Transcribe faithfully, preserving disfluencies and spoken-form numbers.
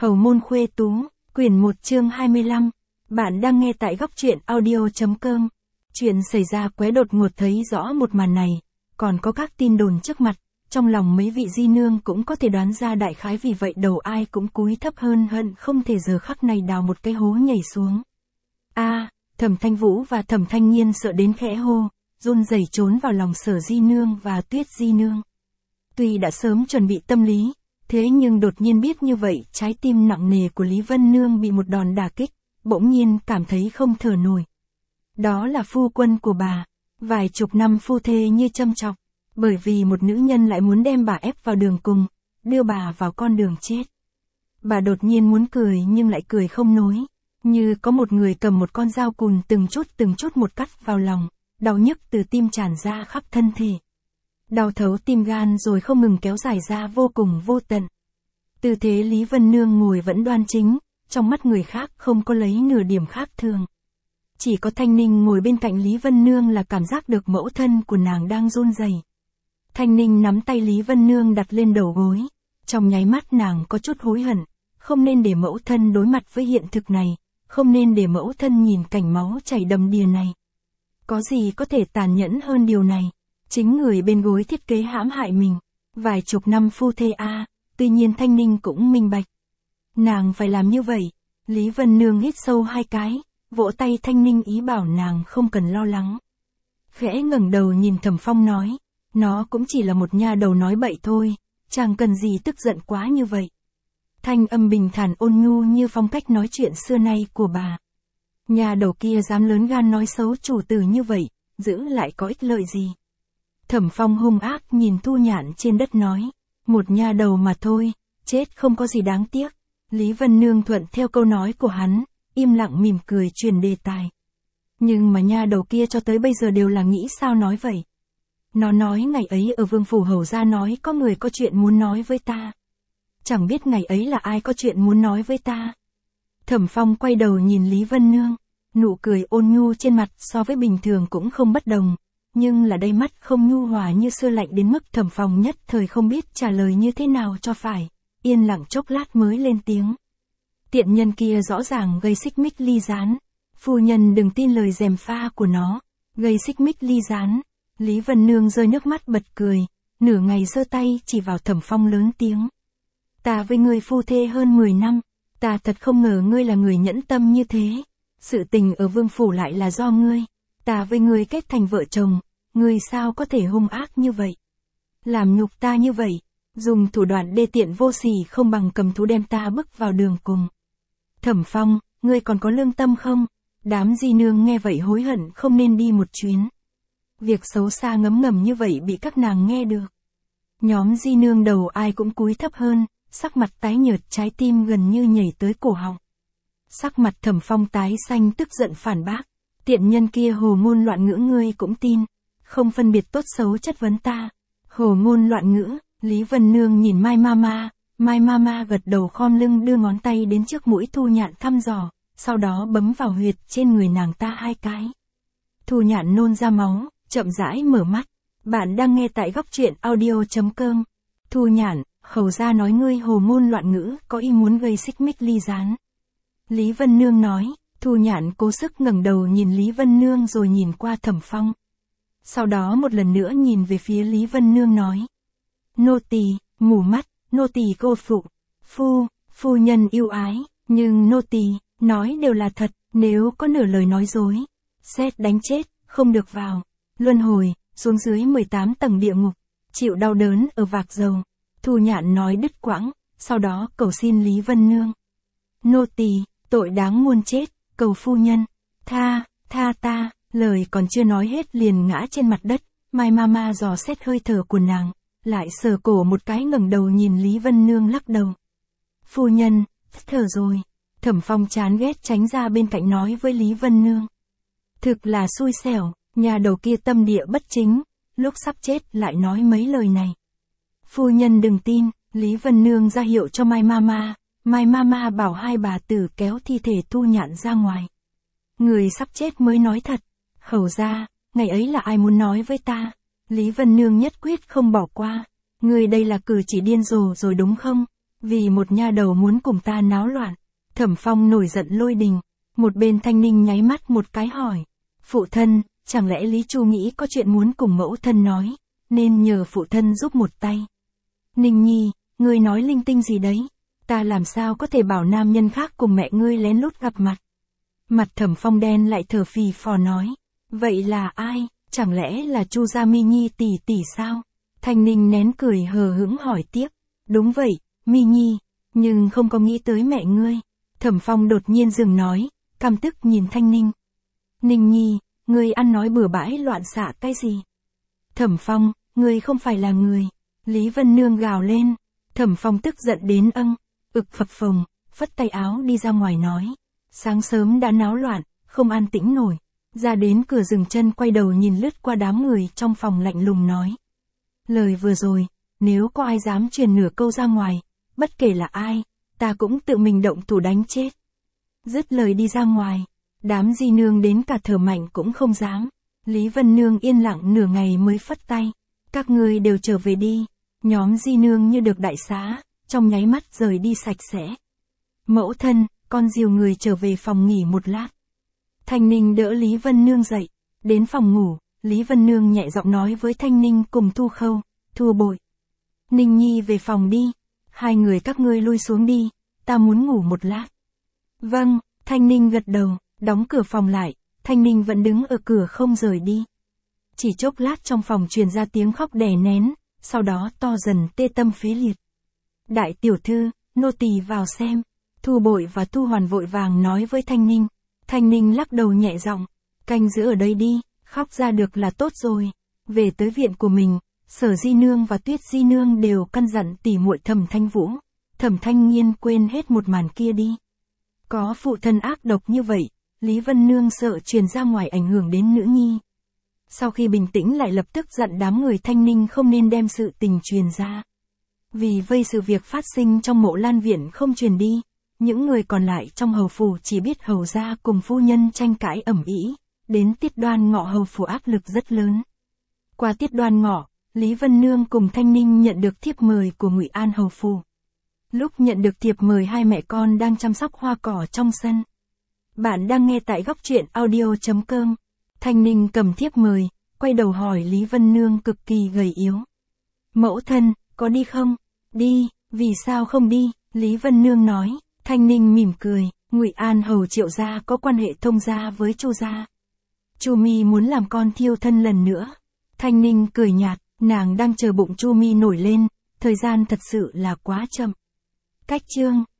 Hầu môn khuê tú, quyển một chương hai mươi lăm. Bạn đang nghe tại góc truyện audio.com. Chuyện xảy ra quái đột ngột thấy rõ một màn này, còn có các tin đồn trước mặt, trong lòng mấy vị di nương cũng có thể đoán ra đại khái, vì vậy đầu ai cũng cúi thấp hơn, hận không thể giờ khắc này đào một cái hố nhảy xuống. A, à, Thẩm Thanh Vũ và Thẩm Thanh Nhiên sợ đến khẽ hô, run rẩy trốn vào lòng Sở di nương và Tuyết di nương. Tuy đã sớm chuẩn bị tâm lý, thế nhưng đột nhiên biết như vậy, trái tim nặng nề của Lý Vân Nương bị một đòn đả kích, bỗng nhiên cảm thấy không thở nổi. Đó là phu quân của bà, vài chục năm phu thê như châm chọc, bởi vì một nữ nhân lại muốn đem bà ép vào đường cùng, đưa bà vào con đường chết. Bà đột nhiên muốn cười nhưng lại cười không nối, như có một người cầm một con dao cùn từng chút từng chút một cắt vào lòng, đau nhức từ tim tràn ra khắp thân thể. Đau thấu tim gan rồi không ngừng kéo dài ra vô cùng vô tận. Tư thế Lý Vân Nương ngồi vẫn đoan chính, trong mắt người khác không có lấy nửa điểm khác thường. Chỉ có Thanh Ninh ngồi bên cạnh Lý Vân Nương là cảm giác được mẫu thân của nàng đang run rẩy. Thanh Ninh nắm tay Lý Vân Nương đặt lên đầu gối, trong nháy mắt nàng có chút hối hận, không nên để mẫu thân đối mặt với hiện thực này, không nên để mẫu thân nhìn cảnh máu chảy đầm đìa này. Có gì có thể tàn nhẫn hơn điều này? Chính người bên gối thiết kế hãm hại mình, vài chục năm phu thê a, à, tuy nhiên Thanh Ninh cũng minh bạch. Nàng phải làm như vậy. Lý Vân Nương hít sâu hai cái, vỗ tay Thanh Ninh ý bảo nàng không cần lo lắng. Khẽ ngẩng đầu nhìn Thẩm Phong nói, nó cũng chỉ là một nha đầu nói bậy thôi, chẳng cần gì tức giận quá như vậy. Thanh âm bình thản ôn nhu như phong cách nói chuyện xưa nay của bà. Nha đầu kia dám lớn gan nói xấu chủ tử như vậy, giữ lại có ích lợi gì? Thẩm Phong hung ác nhìn Thu Nhạn trên đất nói, một nha đầu mà thôi, chết không có gì đáng tiếc. Lý Vân Nương thuận theo câu nói của hắn, im lặng mỉm cười truyền đề tài. Nhưng mà nha đầu kia cho tới bây giờ đều là nghĩ sao nói vậy. Nó nói ngày ấy ở Vương Phủ Hầu gia nói có người có chuyện muốn nói với ta. Chẳng biết ngày ấy là ai có chuyện muốn nói với ta. Thẩm Phong quay đầu nhìn Lý Vân Nương, nụ cười ôn nhu trên mặt so với bình thường cũng không bất đồng. Nhưng là đây mắt không nhu hòa như xưa, lạnh đến mức Thẩm Phong nhất thời không biết trả lời như thế nào cho phải, yên lặng chốc lát mới lên tiếng. Tiện nhân kia rõ ràng gây xích mích ly gián, phu nhân đừng tin lời gièm pha của nó, gây xích mích ly gián. Lý Vân Nương rơi nước mắt bật cười, nửa ngày giơ tay chỉ vào Thẩm Phong lớn tiếng. Ta với ngươi phu thê hơn mười năm, ta thật không ngờ ngươi là người nhẫn tâm như thế, sự tình ở Vương Phủ lại là do ngươi. Ta với ngươi kết thành vợ chồng, ngươi sao có thể hung ác như vậy? Làm nhục ta như vậy, dùng thủ đoạn đê tiện vô sỉ không bằng cầm thú đem ta bước vào đường cùng. Thẩm Phong, ngươi còn có lương tâm không? Đám di nương nghe vậy hối hận không nên đi một chuyến. Việc xấu xa ngấm ngầm như vậy bị các nàng nghe được. Nhóm di nương đầu ai cũng cúi thấp hơn, sắc mặt tái nhợt, trái tim gần như nhảy tới cổ họng. Sắc mặt Thẩm Phong tái xanh tức giận phản bác. Tiện nhân kia hồ ngôn loạn ngữ ngươi cũng tin, không phân biệt tốt xấu chất vấn ta. Hồ ngôn loạn ngữ. Lý Vân Nương nhìn Mai Mama, Mai Mama gật đầu khom lưng đưa ngón tay đến trước mũi Thu Nhạn thăm dò, sau đó bấm vào huyệt trên người nàng ta hai cái. Thu Nhạn nôn ra máu, chậm rãi mở mắt. Bạn đang nghe tại góc truyện audio.com. Thu Nhạn, hầu gia nói ngươi hồ ngôn loạn ngữ, có ý muốn gây xích mích ly gián. Lý Vân Nương nói. Thu Nhạn cố sức ngẩng đầu nhìn Lý Vân Nương rồi nhìn qua Thẩm Phong. Sau đó một lần nữa nhìn về phía Lý Vân Nương nói. Nô tỳ, mù mắt, nô tỳ cô phụ, phu, phu nhân yêu ái, nhưng nô tỳ, nói đều là thật, nếu có nửa lời nói dối, xét đánh chết, không được vào, luân hồi, xuống dưới mười tám tầng địa ngục, chịu đau đớn ở vạc dầu. Thu Nhạn nói đứt quãng, sau đó cầu xin Lý Vân Nương. Nô tỳ, tội đáng muôn chết. Cầu phu nhân, tha, tha ta, lời còn chưa nói hết liền ngã trên mặt đất. Mai Mama dò xét hơi thở của nàng, lại sờ cổ một cái ngẩng đầu nhìn Lý Vân Nương lắc đầu. Phu nhân, thở rồi. Thẩm Phong chán ghét tránh ra bên cạnh nói với Lý Vân Nương. Thực là xui xẻo, nhà đầu kia tâm địa bất chính, lúc sắp chết lại nói mấy lời này. Phu nhân đừng tin. Lý Vân Nương ra hiệu cho Mai Mama. Mai Mama bảo hai bà tử kéo thi thể Thu Nhạn ra ngoài. Người sắp chết mới nói thật. Hầu ra, ngày ấy là ai muốn nói với ta? Lý Vân Nương nhất quyết không bỏ qua. Người đây là cử chỉ điên rồ rồi đúng không? Vì một nha đầu muốn cùng ta náo loạn. Thẩm Phong nổi giận lôi đình. Một bên Thanh Ninh nháy mắt một cái hỏi. Phụ thân, chẳng lẽ Lý Chu nghĩ có chuyện muốn cùng mẫu thân nói, nên nhờ phụ thân giúp một tay. Ninh Nhi, ngươi nói linh tinh gì đấy? Ta làm sao có thể bảo nam nhân khác cùng mẹ ngươi lén lút gặp mặt? Mặt Thẩm Phong đen lại thở phì phò nói. Vậy là ai? Chẳng lẽ là Chu Gia Mi Nhi tỷ tỷ sao? Thanh Ninh nén cười hờ hững hỏi tiếp. Đúng vậy, Mi Nhi, nhưng không có nghĩ tới mẹ ngươi. Thẩm Phong đột nhiên dừng nói, căm tức nhìn Thanh Ninh. Ninh Nhi, ngươi ăn nói bừa bãi loạn xạ cái gì? Thẩm Phong, ngươi không phải là người. Lý Vân Nương gào lên. Thẩm Phong tức giận đến âng, ực phập phồng, phất tay áo đi ra ngoài nói. Sáng sớm đã náo loạn, không an tĩnh nổi. Ra đến cửa dừng chân quay đầu nhìn lướt qua đám người trong phòng lạnh lùng nói. Lời vừa rồi, nếu có ai dám truyền nửa câu ra ngoài, bất kể là ai, ta cũng tự mình động thủ đánh chết. Dứt lời đi ra ngoài, đám di nương đến cả thở mạnh cũng không dám. Lý Vân Nương yên lặng nửa ngày mới phất tay. Các ngươi đều trở về đi. Nhóm di nương như được đại xá, trong nháy mắt rời đi sạch sẽ. Mẫu thân, con dìu người trở về phòng nghỉ một lát. Thanh Ninh đỡ Lý Vân Nương dậy. Đến phòng ngủ, Lý Vân Nương nhẹ giọng nói với Thanh Ninh cùng Thu Khâu, Thu Bội. Ninh Nhi về phòng đi. Hai người các ngươi lui xuống đi, ta muốn ngủ một lát. Vâng, Thanh Ninh gật đầu, đóng cửa phòng lại, Thanh Ninh vẫn đứng ở cửa không rời đi. Chỉ chốc lát trong phòng truyền ra tiếng khóc đè nén, sau đó to dần tê tâm phế liệt. Đại tiểu thư, nô tỳ vào xem. Thu Bội và Thu Hoàn vội vàng nói với Thanh Ninh. Thanh Ninh lắc đầu nhẹ giọng, canh giữ ở đây đi, khóc ra được là tốt rồi. Về tới viện của mình, Sở Di Nương và Tuyết Di Nương đều căn dặn tỉ muội Thẩm Thanh Vũ. Thẩm Thanh Nghiên quên hết một màn kia đi. Có phụ thân ác độc như vậy, Lý Vân Nương sợ truyền ra ngoài ảnh hưởng đến nữ nhi. Sau khi bình tĩnh lại lập tức dặn đám người Thanh Ninh không nên đem sự tình truyền ra. Vì vây sự việc phát sinh trong Mộ Lan viện không truyền đi, những người còn lại trong hầu phủ chỉ biết hầu gia cùng phu nhân tranh cãi ầm ĩ, đến Tiết Đoan Ngọ hầu phủ áp lực rất lớn. Qua Tiết Đoan Ngọ, Lý Vân Nương cùng Thanh Ninh nhận được thiếp mời của Ngụy An hầu phủ. Lúc nhận được thiệp mời hai mẹ con đang chăm sóc hoa cỏ trong sân. Bạn đang nghe tại góc truyện audio chấm com. Thanh Ninh cầm thiếp mời, quay đầu hỏi Lý Vân Nương cực kỳ gầy yếu. Mẫu thân, có đi không? Đi, vì sao không đi? Lý Vân Nương nói. Thanh Ninh mỉm cười, Ngụy An hầu Triệu gia có quan hệ thông gia với Chu gia. Chu Mi muốn làm con thiêu thân lần nữa. Thanh Ninh cười nhạt, nàng đang chờ bụng Chu Mi nổi lên, thời gian thật sự là quá chậm. Cách chương